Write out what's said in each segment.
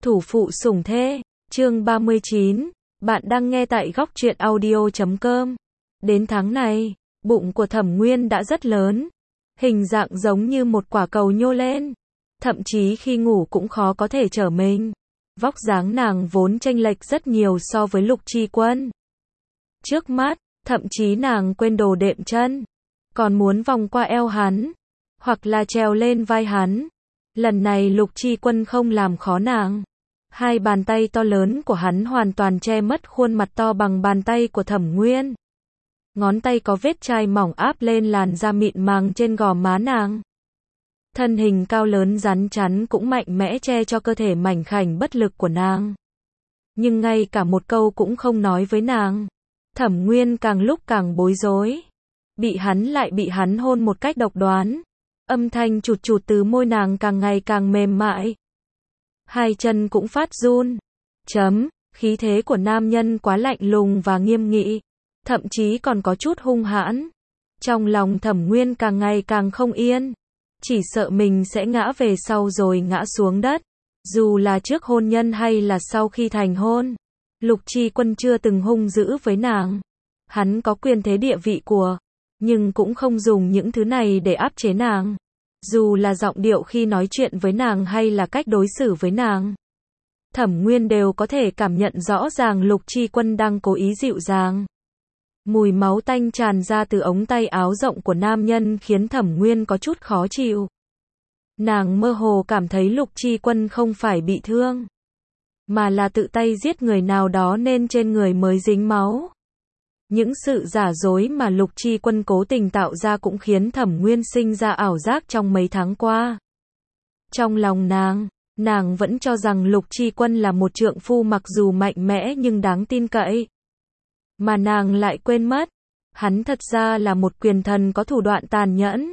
Thủ phụ sủng thê, chương 39, bạn đang nghe tại góc truyện audio.com. Đến tháng này, bụng của Thẩm Nguyên đã rất lớn, hình dạng giống như một quả cầu nhô lên, thậm chí khi ngủ cũng khó có thể trở mình. Vóc dáng nàng vốn chênh lệch rất nhiều so với Lục Chi Quân. Trước mắt, thậm chí nàng quên đồ đệm chân, còn muốn vòng qua eo hắn, hoặc là trèo lên vai hắn. Lần này Lục Chi Quân không làm khó nàng. Hai bàn tay to lớn của hắn hoàn toàn che mất khuôn mặt to bằng bàn tay của Thẩm Nguyên. Ngón tay có vết chai mỏng áp lên làn da mịn màng trên gò má nàng. Thân hình cao lớn rắn chắn cũng mạnh mẽ che cho cơ thể mảnh khảnh bất lực của nàng. Nhưng ngay cả một câu cũng không nói với nàng. Thẩm Nguyên càng lúc càng bối rối. Bị hắn hôn một cách độc đoán. Âm thanh chụt chụt từ môi nàng càng ngày càng mềm mại. Hai chân cũng phát run. Khí thế của nam nhân quá lạnh lùng và nghiêm nghị. Thậm chí còn có chút hung hãn. Trong lòng Thẩm Nguyên càng ngày càng không yên. Chỉ sợ mình sẽ ngã về sau rồi ngã xuống đất. Dù là trước hôn nhân hay là sau khi thành hôn. Lục Chi Quân chưa từng hung dữ với nàng. Hắn có quyền thế địa vị của, nhưng cũng không dùng những thứ này để áp chế nàng. Dù là giọng điệu khi nói chuyện với nàng hay là cách đối xử với nàng. Thẩm Nguyên đều có thể cảm nhận rõ ràng Lục Chi Quân đang cố ý dịu dàng. Mùi máu tanh tràn ra từ ống tay áo rộng của nam nhân khiến Thẩm Nguyên có chút khó chịu. Nàng mơ hồ cảm thấy Lục Chi Quân không phải bị thương, mà là tự tay giết người nào đó nên trên người mới dính máu. Những sự giả dối mà Lục Chi Quân cố tình tạo ra cũng khiến Thẩm Nguyên sinh ra ảo giác trong mấy tháng qua. Trong lòng nàng vẫn cho rằng Lục Chi Quân là một trượng phu mặc dù mạnh mẽ nhưng đáng tin cậy. Mà nàng lại quên mất, hắn thật ra là một quyền thần có thủ đoạn tàn nhẫn.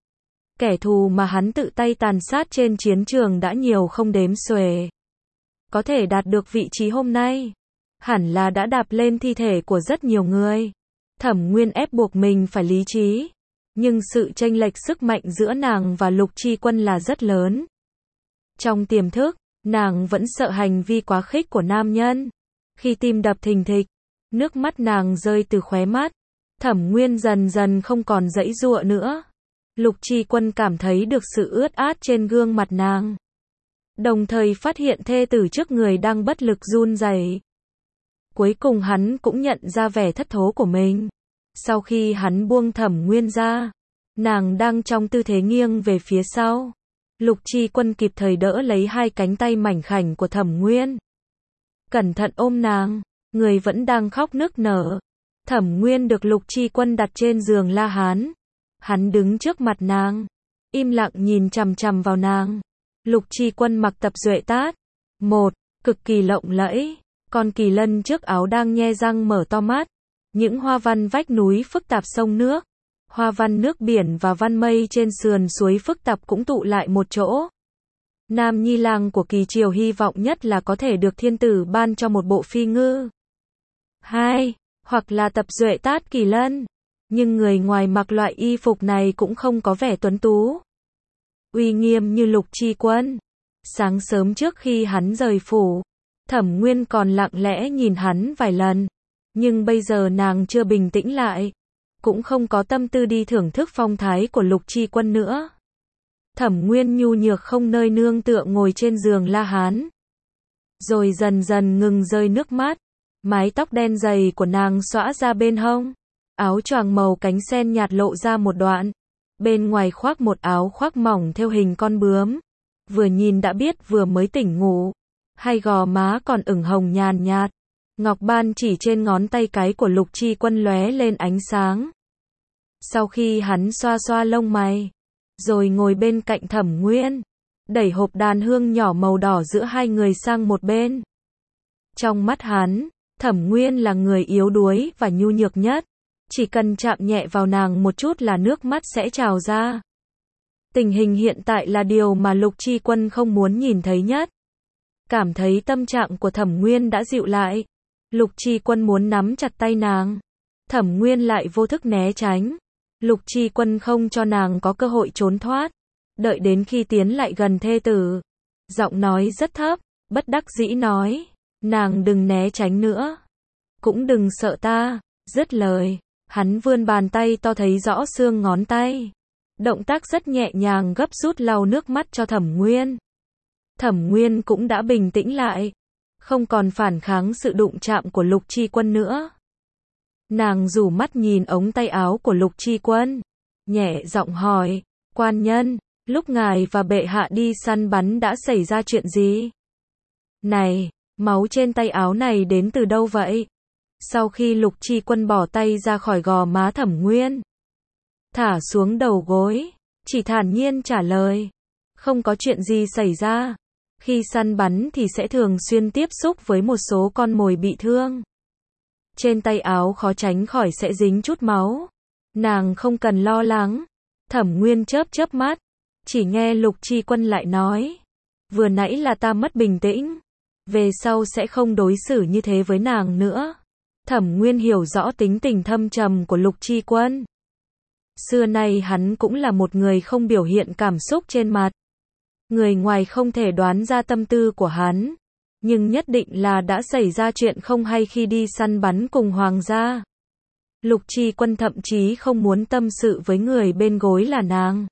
Kẻ thù mà hắn tự tay tàn sát trên chiến trường đã nhiều không đếm xuể. Có thể đạt được vị trí hôm nay, hẳn là đã đạp lên thi thể của rất nhiều người. Thẩm Nguyên ép buộc mình phải lý trí, nhưng sự chênh lệch sức mạnh giữa nàng và Lục Chi Quân là rất lớn. Trong tiềm thức, nàng vẫn sợ hành vi quá khích của nam nhân. Khi tim đập thình thịch, nước mắt nàng rơi từ khóe mắt, Thẩm Nguyên dần dần không còn giãy giụa nữa. Lục Chi Quân cảm thấy được sự ướt át trên gương mặt nàng, đồng thời phát hiện thê tử trước người đang bất lực run rẩy. Cuối cùng hắn cũng nhận ra vẻ thất thố của mình. Sau khi hắn buông Thẩm Nguyên ra, nàng đang trong tư thế nghiêng về phía sau. Lục Chi Quân kịp thời đỡ lấy hai cánh tay mảnh khảnh của Thẩm Nguyên, cẩn thận ôm nàng, người vẫn đang khóc nức nở. Thẩm Nguyên được Lục Chi Quân đặt trên giường La Hán. Hắn đứng trước mặt nàng, im lặng nhìn chằm chằm vào nàng. Lục Chi Quân mặc tập duệ tát, cực kỳ lộng lẫy. Con kỳ lân trước áo đang nhe răng mở to mắt. Những hoa văn vách núi phức tạp sông nước, hoa văn nước biển và văn mây trên sườn suối phức tạp cũng tụ lại một chỗ. Nam nhi lang của Kỳ Triều hy vọng nhất là có thể được thiên tử ban cho một bộ phi ngư. Hoặc là tập duệ tát kỳ lân. Nhưng người ngoài mặc loại y phục này cũng không có vẻ tuấn tú, uy nghiêm như Lục Chi Quân. Sáng sớm trước khi hắn rời phủ, Thẩm Nguyên còn lặng lẽ nhìn hắn vài lần. Nhưng bây giờ nàng chưa bình tĩnh lại, cũng không có tâm tư đi thưởng thức phong thái của Lục Chi Quân nữa. Thẩm Nguyên nhu nhược không nơi nương tựa ngồi trên giường La Hán, rồi dần dần ngừng rơi nước mắt. Mái tóc đen dày của nàng xõa ra bên hông, áo choàng màu cánh sen nhạt lộ ra một đoạn, bên ngoài khoác một áo khoác mỏng theo hình con bướm. Vừa nhìn đã biết vừa mới tỉnh ngủ. Hai gò má còn ửng hồng nhàn nhạt. Ngọc ban chỉ trên ngón tay cái của Lục Chi Quân lóe lên ánh sáng. Sau khi hắn xoa xoa lông mày, rồi ngồi bên cạnh Thẩm Nguyên, đẩy hộp đàn hương nhỏ màu đỏ giữa hai người sang một bên. Trong mắt hắn, Thẩm Nguyên là người yếu đuối và nhu nhược nhất. Chỉ cần chạm nhẹ vào nàng một chút là nước mắt sẽ trào ra. Tình hình hiện tại là điều mà Lục Chi Quân không muốn nhìn thấy nhất. Cảm thấy tâm trạng của Thẩm Nguyên đã dịu lại, Lục Chi Quân muốn nắm chặt tay nàng. Thẩm Nguyên lại vô thức né tránh. Lục Chi Quân không cho nàng có cơ hội trốn thoát. Đợi đến khi tiến lại gần thê tử, giọng nói rất thấp, bất đắc dĩ nói, nàng đừng né tránh nữa, cũng đừng sợ ta. Dứt lời, hắn vươn bàn tay to thấy rõ xương ngón tay. Động tác rất nhẹ nhàng gấp rút lau nước mắt cho Thẩm Nguyên. Thẩm Nguyên cũng đã bình tĩnh lại, không còn phản kháng sự đụng chạm của Lục Chi Quân nữa. Nàng rủ mắt nhìn ống tay áo của Lục Chi Quân, nhẹ giọng hỏi, quan nhân, lúc ngài và bệ hạ đi săn bắn đã xảy ra chuyện gì? Này, máu trên tay áo này đến từ đâu vậy? Sau khi Lục Chi Quân bỏ tay ra khỏi gò má Thẩm Nguyên, thả xuống đầu gối, chỉ thản nhiên trả lời, không có chuyện gì xảy ra. Khi săn bắn thì sẽ thường xuyên tiếp xúc với một số con mồi bị thương. Trên tay áo khó tránh khỏi sẽ dính chút máu. Nàng không cần lo lắng. Thẩm Nguyên chớp chớp mắt, chỉ nghe Lục Chi Quân lại nói, vừa nãy là ta mất bình tĩnh, về sau sẽ không đối xử như thế với nàng nữa. Thẩm Nguyên hiểu rõ tính tình thâm trầm của Lục Chi Quân. Xưa nay hắn cũng là một người không biểu hiện cảm xúc trên mặt. Người ngoài không thể đoán ra tâm tư của hắn, nhưng nhất định là đã xảy ra chuyện không hay khi đi săn bắn cùng hoàng gia. Lục Chi Quân thậm chí không muốn tâm sự với người bên gối là nàng.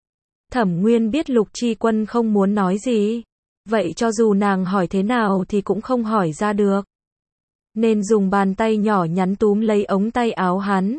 Thẩm Nguyên biết Lục Chi Quân không muốn nói gì, vậy cho dù nàng hỏi thế nào thì cũng không hỏi ra được. Nên dùng bàn tay nhỏ nhắn túm lấy ống tay áo hắn.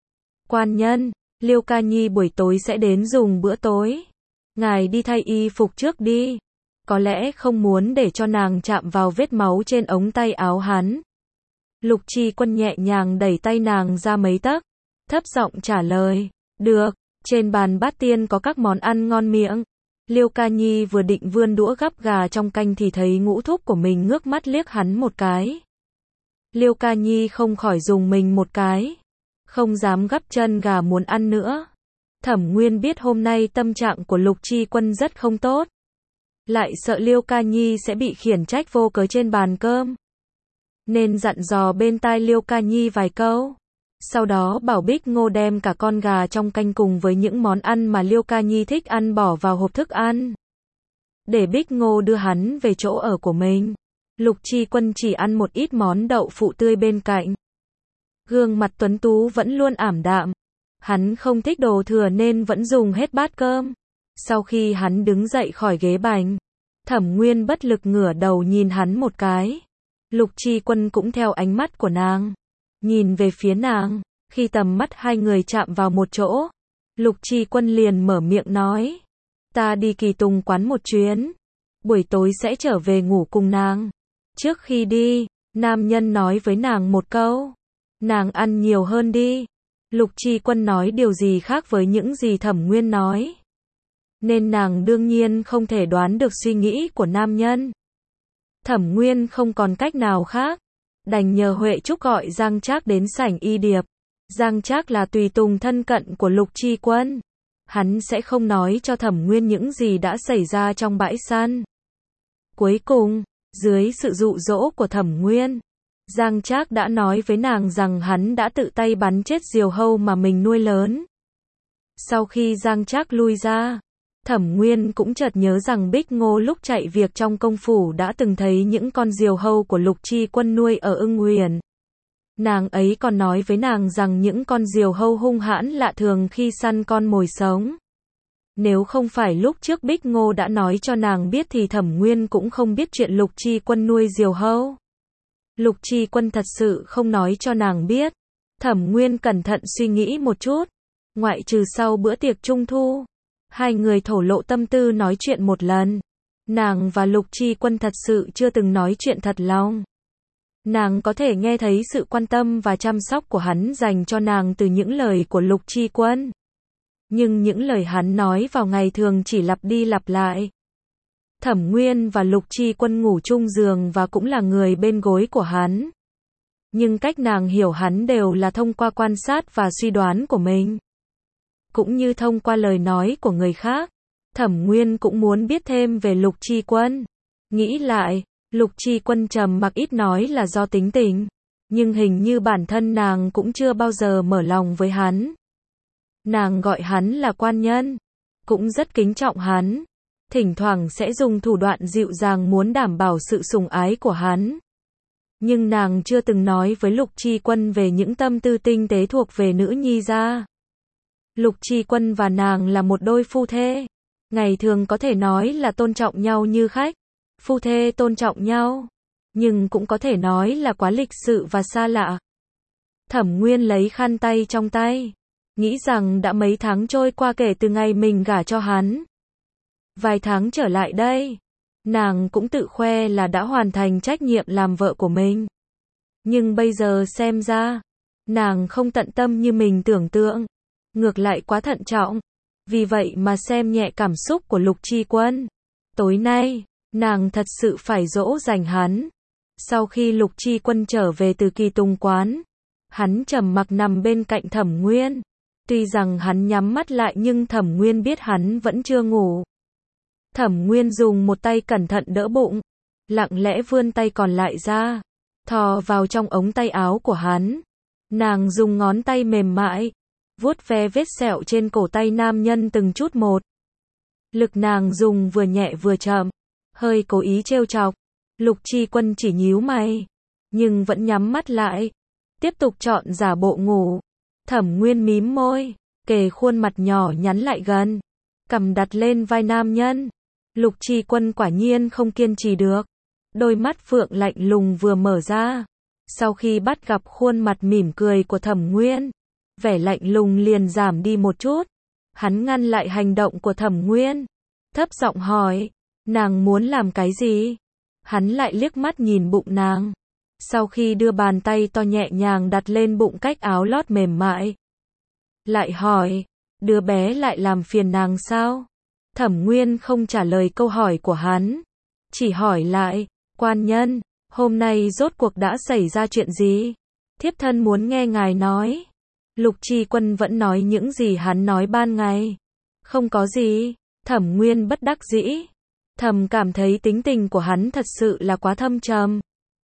Quan nhân, Liêu Ca Nhi buổi tối sẽ đến dùng bữa tối. Ngài đi thay y phục trước đi. Có lẽ không muốn để cho nàng chạm vào vết máu trên ống tay áo hắn. Lục Chi Quân nhẹ nhàng đẩy tay nàng ra mấy tấc, thấp giọng trả lời, được, trên bàn bát tiên có các món ăn ngon miệng. Liêu Ca Nhi vừa định vươn đũa gắp gà trong canh thì thấy ngũ thúc của mình ngước mắt liếc hắn một cái. Liêu Ca Nhi không khỏi dùng mình một cái, không dám gắp chân gà muốn ăn nữa. Thẩm Nguyên biết hôm nay tâm trạng của Lục Chi Quân rất không tốt, lại sợ Liêu Ca Nhi sẽ bị khiển trách vô cớ trên bàn cơm, nên dặn dò bên tai Liêu Ca Nhi vài câu. Sau đó bảo Bích Ngô đem cả con gà trong canh cùng với những món ăn mà Liêu Ca Nhi thích ăn bỏ vào hộp thức ăn, để Bích Ngô đưa hắn về chỗ ở của mình. Lục Chi Quân chỉ ăn một ít món đậu phụ tươi bên cạnh. Gương mặt tuấn tú vẫn luôn ảm đạm. Hắn không thích đồ thừa nên vẫn dùng hết bát cơm. Sau khi hắn đứng dậy khỏi ghế bành, Thẩm Nguyên bất lực ngửa đầu nhìn hắn một cái. Lục Chi Quân cũng theo ánh mắt của nàng, nhìn về phía nàng. Khi tầm mắt hai người chạm vào một chỗ, Lục Chi Quân liền mở miệng nói, ta đi Kỳ Tùng quán một chuyến, buổi tối sẽ trở về ngủ cùng nàng. Trước khi đi, nam nhân nói với nàng một câu, nàng ăn nhiều hơn đi. Lục Chi Quân nói điều gì khác với những gì Thẩm Nguyên nói, nên nàng đương nhiên không thể đoán được suy nghĩ của nam nhân. Thẩm Nguyên không còn cách nào khác, đành nhờ Huệ Trúc gọi Giang Trác đến sảnh y điệp. Giang Trác là tùy tùng thân cận của Lục Chi Quân, hắn sẽ không nói cho Thẩm Nguyên những gì đã xảy ra trong bãi săn. Cuối cùng, dưới sự dụ dỗ của Thẩm Nguyên, Giang Trác đã nói với nàng rằng hắn đã tự tay bắn chết diều hâu mà mình nuôi lớn. Sau khi Giang Trác lui ra, Thẩm Nguyên cũng chợt nhớ rằng Bích Ngô lúc chạy việc trong công phủ đã từng thấy những con diều hâu của Lục Chi Quân nuôi ở Ưng Huyền. Nàng ấy còn nói với nàng rằng những con diều hâu hung hãn lạ thường khi săn con mồi sống. Nếu không phải lúc trước Bích Ngô đã nói cho nàng biết thì Thẩm Nguyên cũng không biết chuyện Lục Chi Quân nuôi diều hâu. Lục Chi Quân thật sự không nói cho nàng biết. Thẩm Nguyên cẩn thận suy nghĩ một chút. Ngoại trừ sau bữa tiệc Trung Thu, hai người thổ lộ tâm tư nói chuyện một lần. Nàng và Lục Chi Quân thật sự chưa từng nói chuyện thật lòng. Nàng có thể nghe thấy sự quan tâm và chăm sóc của hắn dành cho nàng từ những lời của Lục Chi Quân. Nhưng những lời hắn nói vào ngày thường chỉ lặp đi lặp lại. Thẩm Nguyên và Lục Chi Quân ngủ chung giường và cũng là người bên gối của hắn. Nhưng cách nàng hiểu hắn đều là thông qua quan sát và suy đoán của mình, cũng như thông qua lời nói của người khác. Thẩm Nguyên cũng muốn biết thêm về Lục Chi Quân. Nghĩ lại, Lục Chi Quân trầm mặc ít nói là do tính tình, nhưng hình như bản thân nàng cũng chưa bao giờ mở lòng với hắn. Nàng gọi hắn là quan nhân, cũng rất kính trọng hắn, thỉnh thoảng sẽ dùng thủ đoạn dịu dàng muốn đảm bảo sự sủng ái của hắn. Nhưng nàng chưa từng nói với Lục Tri Quân về những tâm tư tinh tế thuộc về nữ nhi gia. Lục Tri Quân và nàng là một đôi phu thê. Ngày thường có thể nói là tôn trọng nhau như khách. Phu thê tôn trọng nhau. Nhưng cũng có thể nói là quá lịch sự và xa lạ. Thẩm Nguyên lấy khăn tay trong tay. Nghĩ rằng đã mấy tháng trôi qua kể từ ngày mình gả cho hắn. Vài tháng trở lại đây, nàng cũng tự khoe là đã hoàn thành trách nhiệm làm vợ của mình. Nhưng bây giờ xem ra, nàng không tận tâm như mình tưởng tượng. Ngược lại quá thận trọng. Vì vậy mà xem nhẹ cảm xúc của Lục Tri Quân. Tối nay, nàng thật sự phải dỗ dành hắn. Sau khi Lục Tri Quân trở về từ Kỳ Tùng quán, hắn trầm mặc nằm bên cạnh Thẩm Nguyên. Tuy rằng hắn nhắm mắt lại nhưng Thẩm Nguyên biết hắn vẫn chưa ngủ. Thẩm Nguyên dùng một tay cẩn thận đỡ bụng, lặng lẽ vươn tay còn lại ra, thò vào trong ống tay áo của hắn. Nàng dùng ngón tay mềm mại, vuốt ve vết sẹo trên cổ tay nam nhân từng chút một. Lực nàng dùng vừa nhẹ vừa chậm, hơi cố ý trêu chọc. Lục Tri Quân chỉ nhíu mày, nhưng vẫn nhắm mắt lại, tiếp tục chọn giả bộ ngủ. Thẩm Nguyên mím môi, kề khuôn mặt nhỏ nhắn lại gần, cằm đặt lên vai nam nhân. Lục Tri Quân quả nhiên không kiên trì được. Đôi mắt phượng lạnh lùng vừa mở ra. Sau khi bắt gặp khuôn mặt mỉm cười của Thẩm Nguyên, vẻ lạnh lùng liền giảm đi một chút. Hắn ngăn lại hành động của Thẩm Nguyên, thấp giọng hỏi, nàng muốn làm cái gì? Hắn lại liếc mắt nhìn bụng nàng. Sau khi đưa bàn tay to nhẹ nhàng đặt lên bụng cách áo lót mềm mại, lại hỏi, đứa bé lại làm phiền nàng sao? Thẩm Nguyên không trả lời câu hỏi của hắn, chỉ hỏi lại, quan nhân, hôm nay rốt cuộc đã xảy ra chuyện gì? Thiếp thân muốn nghe ngài nói. Lục Tri Quân vẫn nói những gì hắn nói ban ngày. Không có gì. Thẩm Nguyên bất đắc dĩ. Thầm cảm thấy tính tình của hắn thật sự là quá thâm trầm.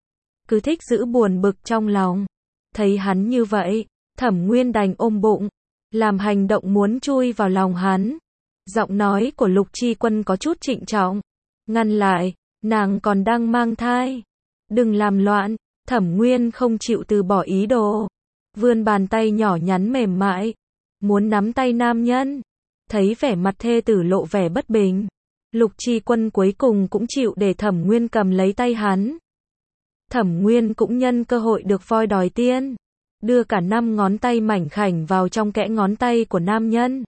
Cứ thích giữ buồn bực trong lòng. Thấy hắn như vậy, Thẩm Nguyên đành ôm bụng, làm hành động muốn chui vào lòng hắn. Giọng nói của Lục Tri Quân có chút trịnh trọng. Ngăn lại, nàng còn đang mang thai. Đừng làm loạn. Thẩm Nguyên không chịu từ bỏ ý đồ. Vươn bàn tay nhỏ nhắn mềm mại, muốn nắm tay nam nhân. Thấy vẻ mặt thê tử lộ vẻ bất bình, Lục Tri Quân cuối cùng cũng chịu để Thẩm Nguyên cầm lấy tay hắn. Thẩm Nguyên cũng nhân cơ hội được voi đòi tiên, đưa cả 5 ngón tay mảnh khảnh vào trong kẽ ngón tay của nam nhân.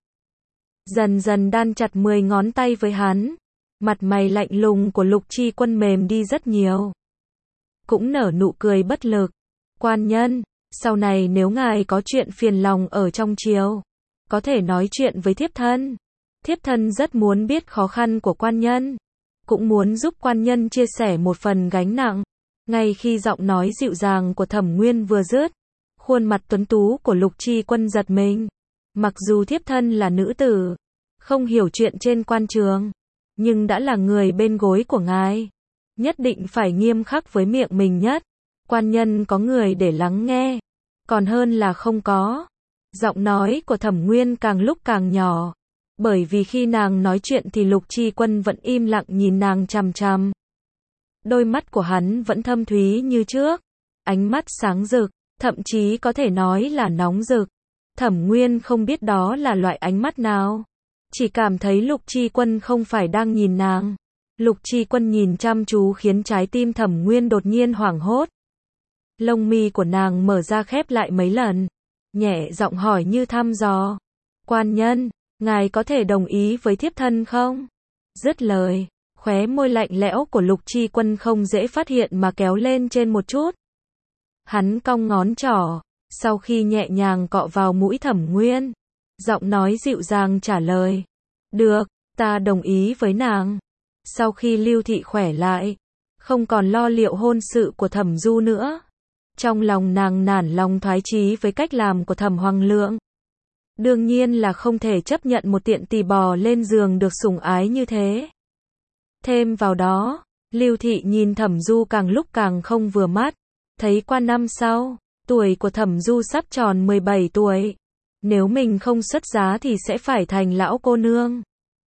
Dần dần đan chặt 10 ngón tay với hắn. Mặt mày lạnh lùng của Lục Tri Quân mềm đi rất nhiều. Cũng nở nụ cười bất lực. Quan nhân, sau này nếu ngài có chuyện phiền lòng ở trong triều, có thể nói chuyện với thiếp thân. Thiếp thân rất muốn biết khó khăn của quan nhân, cũng muốn giúp quan nhân chia sẻ một phần gánh nặng. Ngay khi giọng nói dịu dàng của Thẩm Nguyên vừa dứt, khuôn mặt tuấn tú của Lục Tri Quân giật mình. Mặc dù thiếp thân là nữ tử, không hiểu chuyện trên quan trường, nhưng đã là người bên gối của ngài, nhất định phải nghiêm khắc với miệng mình nhất. Quan nhân có người để lắng nghe, còn hơn là không có. Giọng nói của Thẩm Nguyên càng lúc càng nhỏ, bởi vì khi nàng nói chuyện thì Lục Tri Quân vẫn im lặng nhìn nàng chằm chằm. Đôi mắt của hắn vẫn thâm thúy như trước, ánh mắt sáng rực, thậm chí có thể nói là nóng rực. Thẩm Nguyên không biết đó là loại ánh mắt nào, chỉ cảm thấy Lục Tri Quân không phải đang nhìn nàng. Lục Tri Quân nhìn chăm chú khiến trái tim Thẩm Nguyên đột nhiên hoảng hốt. Lông mi của nàng mở ra khép lại mấy lần, nhẹ giọng hỏi như thăm dò. Quan nhân, ngài có thể đồng ý với thiếp thân không? Dứt lời, khóe môi lạnh lẽo của Lục Tri Quân không dễ phát hiện mà kéo lên trên một chút. Hắn cong ngón trỏ, sau khi nhẹ nhàng cọ vào mũi Thẩm Nguyên, giọng nói dịu dàng trả lời. Được, ta đồng ý với nàng. Sau khi Lưu Thị khỏe lại, không còn lo liệu hôn sự của Thẩm Du nữa, trong lòng nàng nản lòng thoái chí với cách làm của Thẩm Hoàng Lượng. Đương nhiên là không thể chấp nhận một tiện tỳ bò lên giường được sủng ái như thế. Thêm vào đó, Lưu Thị nhìn Thẩm Du càng lúc càng không vừa mắt. Thấy qua năm sau, tuổi của Thẩm Du sắp tròn 17 tuổi. Nếu mình không xuất giá thì sẽ phải thành lão cô nương.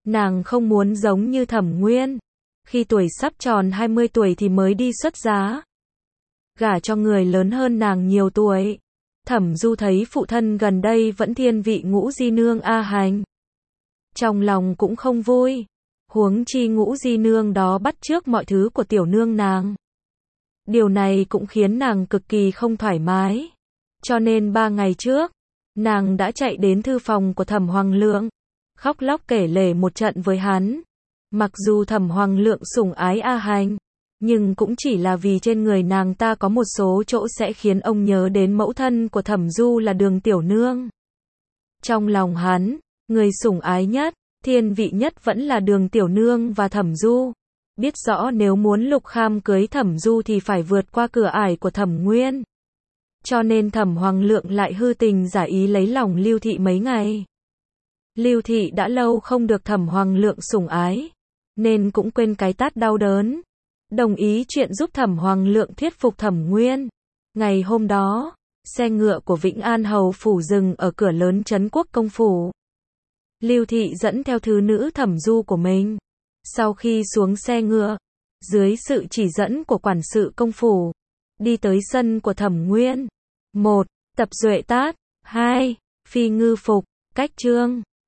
Nàng không muốn giống như Thẩm Nguyên, khi tuổi sắp tròn 20 tuổi thì mới đi xuất giá, gả cho người lớn hơn nàng nhiều tuổi. Thẩm Du thấy phụ thân gần đây vẫn thiên vị Ngũ Di Nương A Hành, trong lòng cũng không vui, huống chi Ngũ Di Nương đó bắt chước mọi thứ của tiểu nương nàng. Điều này cũng khiến nàng cực kỳ không thoải mái. Cho nên 3 ngày trước, nàng đã chạy đến thư phòng của Thẩm Hoàng Lượng, khóc lóc kể lể một trận với hắn. Mặc dù Thẩm Hoàng Lượng sủng ái A Hành, nhưng cũng chỉ là vì trên người nàng ta có một số chỗ sẽ khiến ông nhớ đến mẫu thân của Thẩm Du là Đường tiểu nương. Trong lòng hắn, người sủng ái nhất, thiên vị nhất vẫn là Đường tiểu nương và Thẩm Du. Biết rõ nếu muốn Lục Kham cưới Thẩm Du thì phải vượt qua cửa ải của Thẩm Nguyên. Cho nên Thẩm Hoàng Lượng lại hư tình giả ý lấy lòng Lưu Thị mấy ngày. Lưu Thị đã lâu không được Thẩm Hoàng Lượng sủng ái, nên cũng quên cái tát đau đớn, đồng ý chuyện giúp Thẩm Hoàng Lượng thuyết phục Thẩm Nguyên. Ngày hôm đó, xe ngựa của Vĩnh An Hầu phủ dừng ở cửa lớn trấn Quốc công phủ. Lưu Thị dẫn theo thứ nữ Thẩm Du của mình. Sau khi xuống xe ngựa, dưới sự chỉ dẫn của quản sự công phủ, đi tới sân của Thẩm Nguyên. 1. Tập Duệ Tát. 2. Phi ngư phục. Cách chương